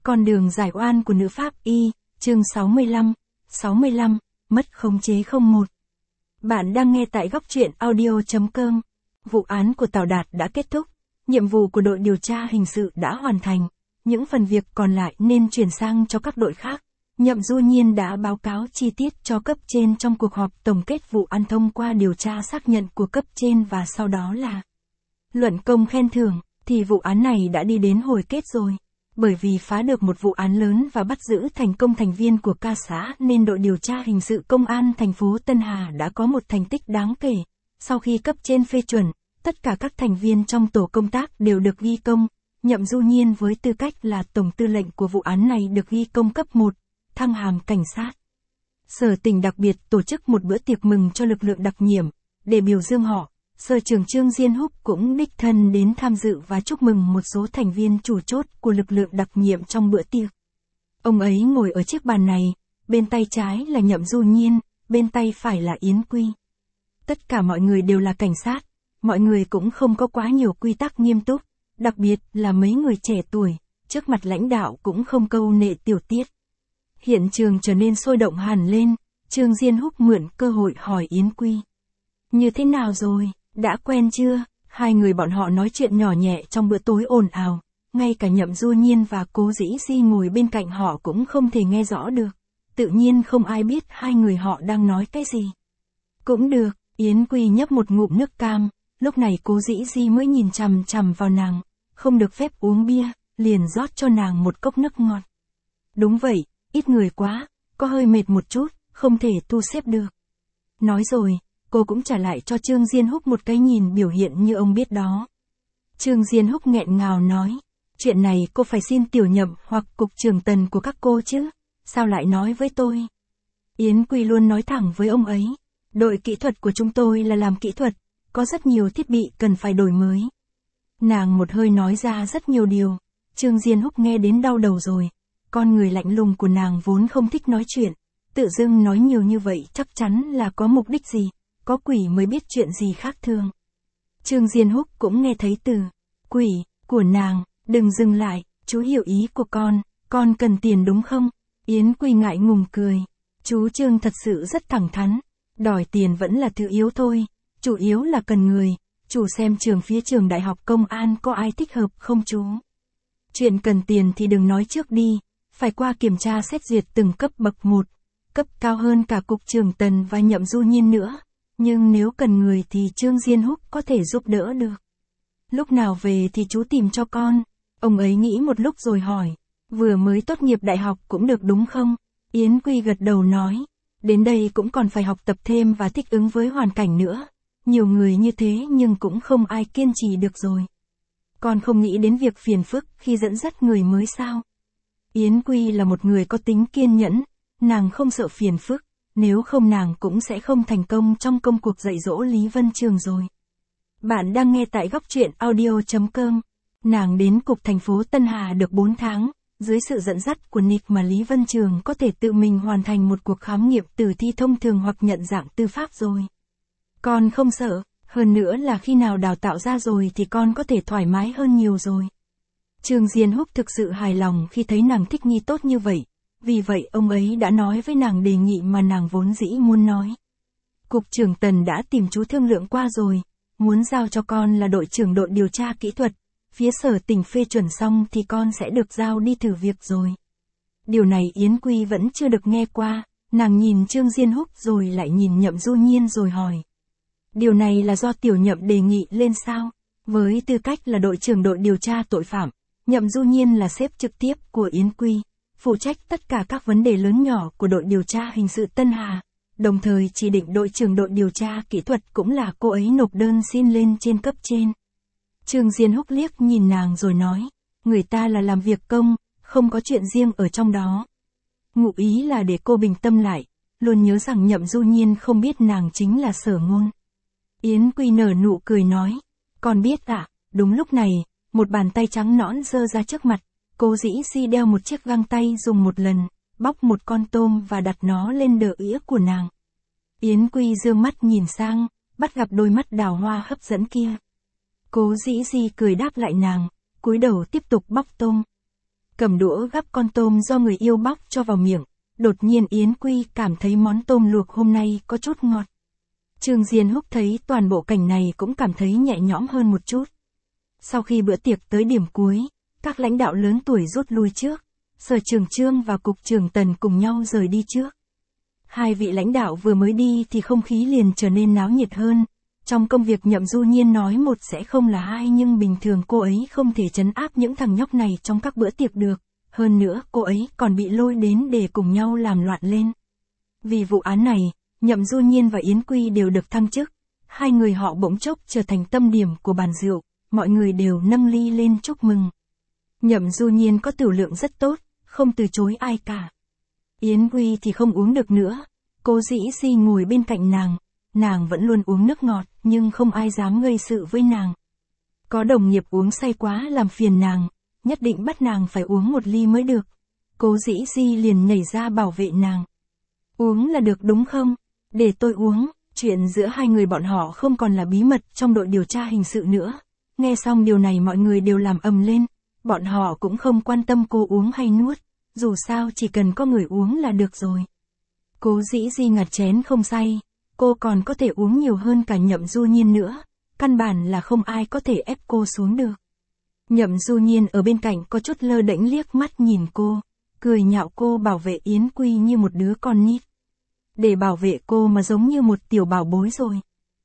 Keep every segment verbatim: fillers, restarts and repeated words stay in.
Con đường giải oan của nữ pháp y, chương sáu mươi lăm, sáu mươi lăm, mất khống chế không một. Bạn đang nghe tại góc truyện audio chấm com. Vụ án của Tào Đạt đã kết thúc, nhiệm vụ của đội điều tra hình sự đã hoàn thành, những phần việc còn lại nên chuyển sang cho các đội khác. Nhậm Du Nhiên đã báo cáo chi tiết cho cấp trên trong cuộc họp tổng kết vụ án thông qua điều tra xác nhận của cấp trên và sau đó là luận công khen thưởng, thì vụ án này đã đi đến hồi kết rồi. Bởi vì phá được một vụ án lớn và bắt giữ thành công thành viên của ca xã nên đội điều tra hình sự công an thành phố Tân Hà đã có một thành tích đáng kể. Sau khi cấp trên phê chuẩn, tất cả các thành viên trong tổ công tác đều được ghi công. Nhậm Du Nhiên với tư cách là tổng tư lệnh của vụ án này được ghi công cấp một, thăng hàm cảnh sát. Sở tỉnh đặc biệt tổ chức một bữa tiệc mừng cho lực lượng đặc nhiệm, để biểu dương họ. Sở trưởng Trương Diên Húc cũng đích thân đến tham dự và chúc mừng một số thành viên chủ chốt của lực lượng đặc nhiệm trong bữa tiệc. Ông ấy ngồi ở chiếc bàn này, bên tay trái là Nhậm Du Nhiên, bên tay phải là Yến Quy. Tất cả mọi người đều là cảnh sát, mọi người cũng không có quá nhiều quy tắc nghiêm túc, đặc biệt là mấy người trẻ tuổi, trước mặt lãnh đạo cũng không câu nệ tiểu tiết. Hiện trường trở nên sôi động hẳn lên, Trương Diên Húc mượn cơ hội hỏi Yến Quy. Như thế nào rồi, đã quen chưa? Hai người bọn họ nói chuyện nhỏ nhẹ trong bữa tối ồn ào, ngay cả Nhậm Du Nhiên và Cố Dĩ Di ngồi bên cạnh họ cũng không thể nghe rõ được. Tự nhiên không ai biết hai người họ đang nói cái gì. Cũng được, Yến Quy nhấp một ngụm nước cam, lúc này Cố Dĩ Di mới nhìn chằm chằm vào nàng, không được phép uống bia, liền rót cho nàng một cốc nước ngọt. Đúng vậy, ít người quá, có hơi mệt một chút, không thể thu xếp được. Nói rồi, cô cũng trả lại cho Trương Diên Húc một cái nhìn biểu hiện như ông biết đó. Trương Diên Húc nghẹn ngào nói, chuyện này cô phải xin tiểu Nhậm hoặc cục trưởng Tần của các cô chứ, sao lại nói với tôi? Yến Quy luôn nói thẳng với ông ấy, đội kỹ thuật của chúng tôi là làm kỹ thuật, có rất nhiều thiết bị cần phải đổi mới. Nàng một hơi nói ra rất nhiều điều, Trương Diên Húc nghe đến đau đầu rồi, con người lạnh lùng của nàng vốn không thích nói chuyện, tự dưng nói nhiều như vậy chắc chắn là có mục đích gì. Có quỷ mới biết chuyện gì khác thường. Trương Diên Húc cũng nghe thấy từ quỷ của nàng, đừng dừng lại, chú hiểu ý của con, con cần tiền đúng không? Yến Quy ngại ngùng cười, chú Trương thật sự rất thẳng thắn, đòi tiền vẫn là thứ yếu thôi, chủ yếu là cần người, chủ xem trường phía trường đại học công an có ai thích hợp không chú? Chuyện cần tiền thì đừng nói trước đi, phải qua kiểm tra xét duyệt từng cấp bậc một, cấp cao hơn cả cục trưởng Tần và Nhậm Du Nhiên nữa. Nhưng nếu cần người thì Trương Diên Húc có thể giúp đỡ được. Lúc nào về thì chú tìm cho con. Ông ấy nghĩ một lúc rồi hỏi. Vừa mới tốt nghiệp đại học cũng được đúng không? Yến Quy gật đầu nói. Đến đây cũng còn phải học tập thêm và thích ứng với hoàn cảnh nữa. Nhiều người như thế nhưng cũng không ai kiên trì được rồi. Con không nghĩ đến việc phiền phức khi dẫn dắt người mới sao? Yến Quy là một người có tính kiên nhẫn. Nàng không sợ phiền phức. Nếu không nàng cũng sẽ không thành công trong công cuộc dạy dỗ Lý Vân Trường rồi. Bạn đang nghe tại góc truyện audio chấm com. Nàng đến cục thành phố Tân Hà được bốn tháng, dưới sự dẫn dắt của Nick mà Lý Vân Trường có thể tự mình hoàn thành một cuộc khám nghiệm tử thi thông thường hoặc nhận dạng tư pháp rồi. Con không sợ, hơn nữa là khi nào đào tạo ra rồi thì con có thể thoải mái hơn nhiều rồi. Trương Diên Húc thực sự hài lòng khi thấy nàng thích nghi tốt như vậy. Vì vậy ông ấy đã nói với nàng đề nghị mà nàng vốn dĩ muốn nói. Cục trưởng Tần đã tìm chú thương lượng qua rồi, muốn giao cho con là đội trưởng đội điều tra kỹ thuật, phía sở tỉnh phê chuẩn xong thì con sẽ được giao đi thử việc rồi. Điều này Yến Quy vẫn chưa được nghe qua, nàng nhìn Trương Diên Húc rồi lại nhìn Nhậm Du Nhiên rồi hỏi. Điều này là do tiểu Nhậm đề nghị lên sao? Với tư cách là đội trưởng đội điều tra tội phạm, Nhậm Du Nhiên là sếp trực tiếp của Yến Quy. Phụ trách tất cả các vấn đề lớn nhỏ của đội điều tra hình sự Tân Hà, đồng thời chỉ định đội trưởng đội điều tra kỹ thuật cũng là cô ấy nộp đơn xin lên trên cấp trên. Trương Diên Húc liếc nhìn nàng rồi nói, người ta là làm việc công, không có chuyện riêng ở trong đó. Ngụ ý là để cô bình tâm lại, luôn nhớ rằng Nhậm Du Nhiên không biết nàng chính là Sở Ngôn. Yến Quy nở nụ cười nói, con biết ạ. À? Đúng lúc này, một bàn tay trắng nõn giơ ra trước mặt. Cố Dĩ Di đeo một chiếc găng tay dùng một lần, bóc một con tôm và đặt nó lên đỡ ĩa của nàng. Yến Quy dương mắt nhìn sang, bắt gặp đôi mắt đào hoa hấp dẫn kia. Cố Dĩ Di cười đáp lại nàng, cúi đầu tiếp tục bóc tôm. cầm đũa gắp con tôm do người yêu bóc cho vào miệng, đột nhiên Yến Quy cảm thấy món tôm luộc hôm nay có chút ngọt. Trương Diên Húc thấy toàn bộ cảnh này cũng cảm thấy nhẹ nhõm hơn một chút. Sau khi bữa tiệc tới điểm cuối, các lãnh đạo lớn tuổi rút lui trước, Sở Trưởng Trương và Cục trưởng Tần cùng nhau rời đi trước. Hai vị lãnh đạo vừa mới đi thì không khí liền trở nên náo nhiệt hơn. Trong công việc Nhậm Du Nhiên nói một sẽ không là hai, nhưng bình thường cô ấy không thể trấn áp những thằng nhóc này trong các bữa tiệc được. Hơn nữa cô ấy còn bị lôi đến để cùng nhau làm loạn lên. Vì vụ án này, Nhậm Du Nhiên và Yến Quy đều được thăng chức. Hai người họ bỗng chốc trở thành tâm điểm của bàn rượu, mọi người đều nâng ly lên chúc mừng. Nhậm Du Nhiên có tửu lượng rất tốt, không từ chối ai cả. Yến Quy thì không uống được nữa, Cố Dĩ Di ngồi bên cạnh nàng, nàng vẫn luôn uống nước ngọt, nhưng không ai dám gây sự với nàng. Có đồng nghiệp uống say quá làm phiền nàng, nhất định bắt nàng phải uống một ly mới được. Cố Dĩ Di liền nhảy ra bảo vệ nàng. Uống là được đúng không? Để tôi uống. Chuyện giữa hai người bọn họ không còn là bí mật trong đội điều tra hình sự nữa. Nghe xong điều này mọi người đều làm ầm lên. Bọn họ cũng không quan tâm cô uống hay nuốt. Dù sao chỉ cần có người uống là được rồi. Cố Dĩ Di ngặt chén không say. Cô còn có thể uống nhiều hơn cả Nhậm Du Nhiên nữa. Căn bản là không ai có thể ép cô xuống được. Nhậm Du Nhiên ở bên cạnh có chút lơ đễnh liếc mắt nhìn cô. Cười nhạo cô bảo vệ Yến Quy như một đứa con nít. Để bảo vệ cô mà giống như một tiểu bảo bối rồi.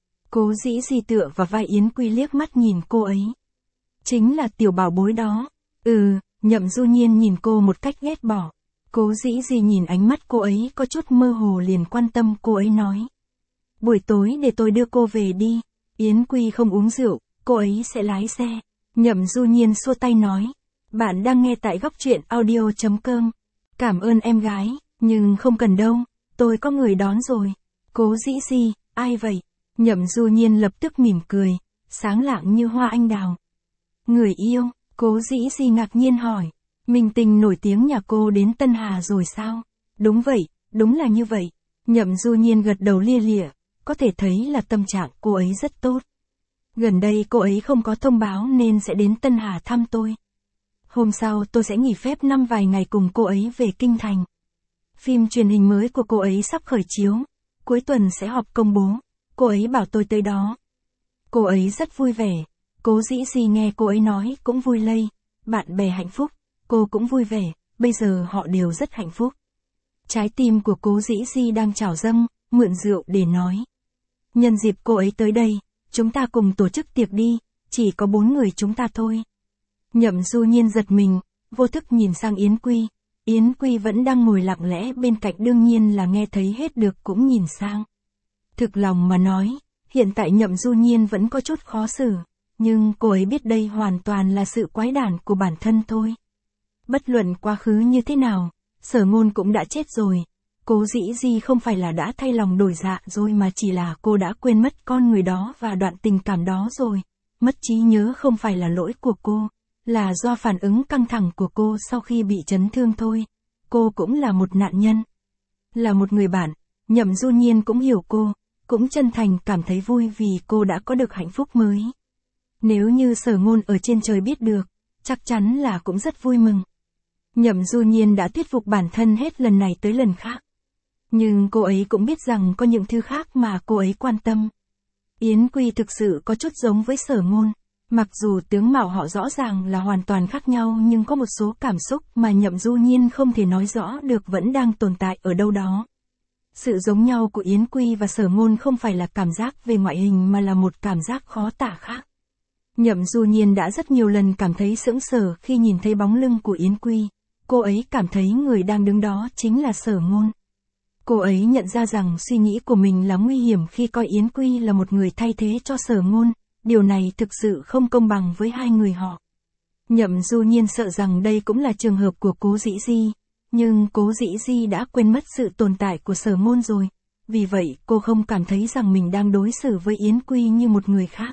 Cố Dĩ Di tựa vào vai Yến Quy liếc mắt nhìn cô ấy. Chính là tiểu bảo bối đó. Ừ, Nhậm Du Nhiên nhìn cô một cách ghét bỏ. Cố Dĩ Di nhìn ánh mắt cô ấy có chút mơ hồ liền quan tâm cô ấy nói. Buổi tối để tôi đưa cô về đi. Yến Quy không uống rượu, cô ấy sẽ lái xe. Nhậm Du Nhiên xua tay nói. Bạn đang nghe tại góc truyện audio chấm com. Cảm ơn em gái, nhưng không cần đâu. Tôi có người đón rồi. Cố Dĩ Di, ai vậy? Nhậm Du Nhiên lập tức mỉm cười, sáng lạng như hoa anh đào. Người yêu, Cố Dĩ Di ngạc nhiên hỏi. Minh tinh nổi tiếng nhà cô đến Tân Hà rồi sao? Đúng vậy, đúng là như vậy. Nhậm Du Nhiên gật đầu lia lịa, có thể thấy là tâm trạng cô ấy rất tốt. Gần đây cô ấy không có thông báo nên sẽ đến Tân Hà thăm tôi. Hôm sau tôi sẽ nghỉ phép năm vài ngày cùng cô ấy về Kinh Thành. Phim truyền hình mới của cô ấy sắp khởi chiếu, cuối tuần sẽ họp công bố, cô ấy bảo tôi tới đó. Cô ấy rất vui vẻ, Cố Dĩ Di nghe cô ấy nói cũng vui lây, bạn bè hạnh phúc, cô cũng vui vẻ, bây giờ họ đều rất hạnh phúc. Trái tim của Cố Dĩ Di đang trào dâng, mượn rượu để nói. Nhân dịp cô ấy tới đây, chúng ta cùng tổ chức tiệc đi, chỉ có bốn người chúng ta thôi. Nhậm Du Nhiên giật mình, vô thức nhìn sang Yến Quy. Yến Quy vẫn đang ngồi lặng lẽ bên cạnh đương nhiên là nghe thấy hết được cũng nhìn sang. Thực lòng mà nói, hiện tại Nhậm Du Nhiên vẫn có chút khó xử, nhưng cô ấy biết đây hoàn toàn là sự quái đản của bản thân thôi. Bất luận quá khứ như thế nào, Sở Ngôn cũng đã chết rồi. Cố Dĩ Di không phải là đã thay lòng đổi dạ rồi mà chỉ là cô đã quên mất con người đó và đoạn tình cảm đó rồi. Mất trí nhớ không phải là lỗi của cô, là do phản ứng căng thẳng của cô sau khi bị chấn thương thôi. Cô cũng là một nạn nhân. Là một người bạn, Nhậm Du Nhiên cũng hiểu cô, cũng chân thành cảm thấy vui vì cô đã có được hạnh phúc mới. Nếu như Sở Ngôn ở trên trời biết được, chắc chắn là cũng rất vui mừng. Nhậm Du Nhiên đã thuyết phục bản thân hết lần này tới lần khác. Nhưng cô ấy cũng biết rằng có những thứ khác mà cô ấy quan tâm. Yến Quy thực sự có chút giống với Sở Ngôn. Mặc dù tướng mạo họ rõ ràng là hoàn toàn khác nhau nhưng có một số cảm xúc mà Nhậm Du Nhiên không thể nói rõ được vẫn đang tồn tại ở đâu đó. Sự giống nhau của Yến Quy và Sở Ngôn không phải là cảm giác về ngoại hình mà là một cảm giác khó tả khác. Nhậm Du Nhiên đã rất nhiều lần cảm thấy sững sờ khi nhìn thấy bóng lưng của Yến Quy. Cô ấy cảm thấy người đang đứng đó chính là Sở Ngôn. Cô ấy nhận ra rằng suy nghĩ của mình là nguy hiểm khi coi Yến Quy là một người thay thế cho Sở Ngôn. Điều này thực sự không công bằng với hai người họ. Nhậm Du Nhiên sợ rằng đây cũng là trường hợp của Cố Dĩ Di, nhưng Cố Dĩ Di đã quên mất sự tồn tại của Sở Ngôn rồi. Vì vậy cô không cảm thấy rằng mình đang đối xử với Yến Quy như một người khác.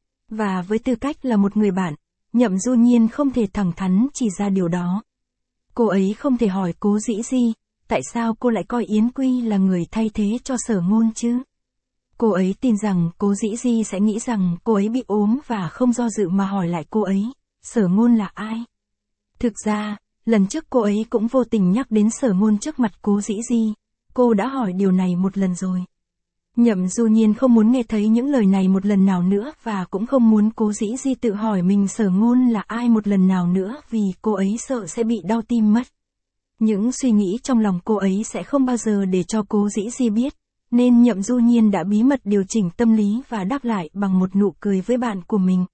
Và với tư cách là một người bạn, Nhậm Du Nhiên không thể thẳng thắn chỉ ra điều đó. Cô ấy không thể hỏi Cố Dĩ Di, tại sao cô lại coi Yến Quy là người thay thế cho Sở Ngôn chứ? Cô ấy tin rằng Cố Dĩ Di sẽ nghĩ rằng cô ấy bị ốm và không do dự mà hỏi lại cô ấy, Sở Ngôn là ai? Thực ra, lần trước cô ấy cũng vô tình nhắc đến Sở Ngôn trước mặt Cố Dĩ Di, cô đã hỏi điều này một lần rồi. Nhậm Du Nhiên không muốn nghe thấy những lời này một lần nào nữa và cũng không muốn Cố Dĩ Di tự hỏi mình Sở Ngôn là ai một lần nào nữa vì cô ấy sợ sẽ bị đau tim mất. Những suy nghĩ trong lòng cô ấy sẽ không bao giờ để cho Cố Dĩ Di biết, nên Nhậm Du Nhiên đã bí mật điều chỉnh tâm lý và đáp lại bằng một nụ cười với bạn của mình.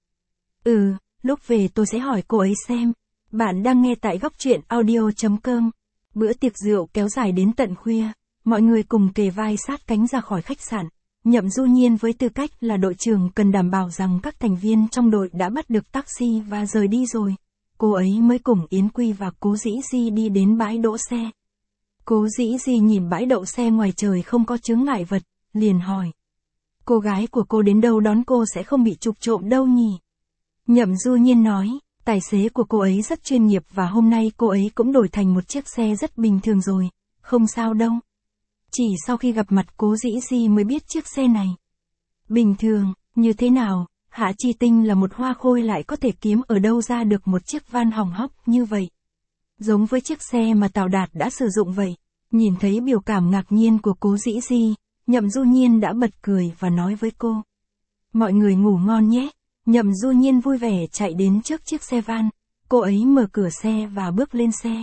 Ừ, lúc về tôi sẽ hỏi cô ấy xem. Bạn đang nghe tại góc truyện audio chấm com. Bữa tiệc rượu kéo dài đến tận khuya, mọi người cùng kề vai sát cánh ra khỏi khách sạn. Nhậm Du Nhiên với tư cách là đội trưởng cần đảm bảo rằng các thành viên trong đội đã bắt được taxi và rời đi rồi. Cô ấy mới cùng Yến Quy và Cố Dĩ Di đi đến bãi đỗ xe. Cố Dĩ Di nhìn bãi đậu xe ngoài trời không có chướng ngại vật, liền hỏi. Cô gái của cô đến đâu đón cô sẽ không bị trục trộm đâu nhỉ? Nhậm Du Nhiên nói, tài xế của cô ấy rất chuyên nghiệp và hôm nay cô ấy cũng đổi thành một chiếc xe rất bình thường rồi, không sao đâu. Chỉ sau khi gặp mặt Cố Dĩ Di mới biết chiếc xe này. Bình thường, như thế nào, Hạ Chi Tinh là một hoa khôi lại có thể kiếm ở đâu ra được một chiếc van hỏng hóc như vậy. Giống với chiếc xe mà Tào Đạt đã sử dụng vậy. Nhìn thấy biểu cảm ngạc nhiên của Cố Dĩ Di, Nhậm Du Nhiên đã bật cười và nói với cô. Mọi người ngủ ngon nhé. Nhậm Du Nhiên vui vẻ chạy đến trước chiếc xe van, cô ấy mở cửa xe và bước lên xe.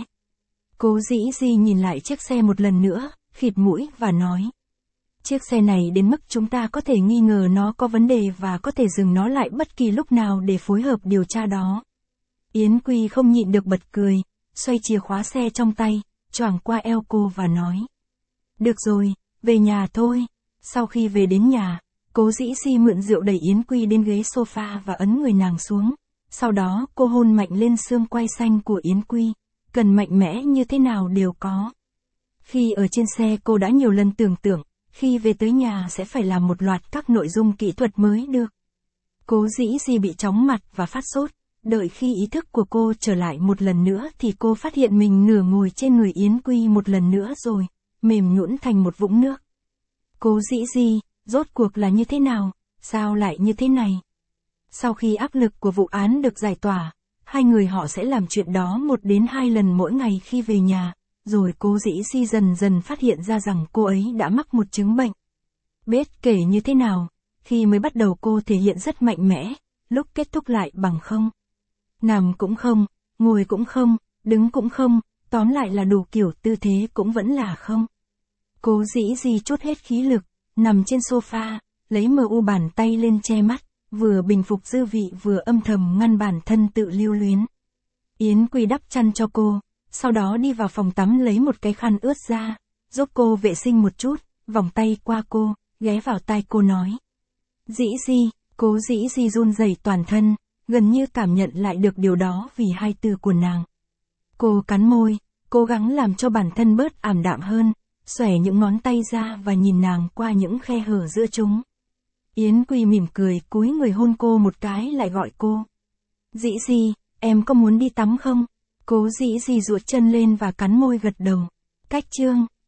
Cố Dĩ Di nhìn lại chiếc xe một lần nữa, khịt mũi và nói. Chiếc xe này đến mức chúng ta có thể nghi ngờ nó có vấn đề và có thể dừng nó lại bất kỳ lúc nào để phối hợp điều tra đó. Yến Quy không nhịn được bật cười, xoay chìa khóa xe trong tay, choàng qua eo cô và nói. Được rồi, về nhà thôi. Sau khi về đến nhà, Cố Dĩ Di mượn rượu đẩy Yến Quy đến ghế sofa và ấn người nàng xuống. Sau đó cô hôn mạnh lên xương quai xanh của Yến Quy. Cần mạnh mẽ như thế nào đều có. Khi ở trên xe cô đã nhiều lần tưởng tượng, khi về tới nhà sẽ phải làm một loạt các nội dung kỹ thuật mới được. Cố Dĩ Di bị chóng mặt và phát sốt. Đợi khi ý thức của cô trở lại một lần nữa thì cô phát hiện mình nửa ngồi trên người Yến Quy một lần nữa rồi, mềm nhũn thành một vũng nước. Cố Dĩ Di, rốt cuộc là như thế nào, sao lại như thế này? Sau khi áp lực của vụ án được giải tỏa, hai người họ sẽ làm chuyện đó một đến hai lần mỗi ngày khi về nhà, rồi Cố Dĩ Di dần dần phát hiện ra rằng cô ấy đã mắc một chứng bệnh. Biết kể như thế nào, khi mới bắt đầu cô thể hiện rất mạnh mẽ, lúc kết thúc lại bằng không. Nằm cũng không, ngồi cũng không, đứng cũng không, tóm lại là đủ kiểu tư thế cũng vẫn là không. Cố Dĩ Di trút hết khí lực, nằm trên sofa, lấy mờ u bàn tay lên che mắt, vừa bình phục dư vị vừa âm thầm ngăn bản thân tự lưu luyến. Yến Quy đắp chăn cho cô, sau đó đi vào phòng tắm lấy một cái khăn ướt ra, giúp cô vệ sinh một chút, vòng tay qua cô, ghé vào tai cô nói. Dĩ Di, Cố Dĩ Di run rẩy toàn thân, gần như cảm nhận lại được điều đó vì hai từ của nàng. Cô cắn môi, cố gắng làm cho bản thân bớt ảm đạm hơn, xòe những ngón tay ra và nhìn nàng qua những khe hở giữa chúng. Yến Quy mỉm cười cúi người hôn cô một cái lại gọi cô. Dĩ Di, em có muốn đi tắm không? Cố Dĩ Di duỗi chân lên và cắn môi gật đầu. Cách chương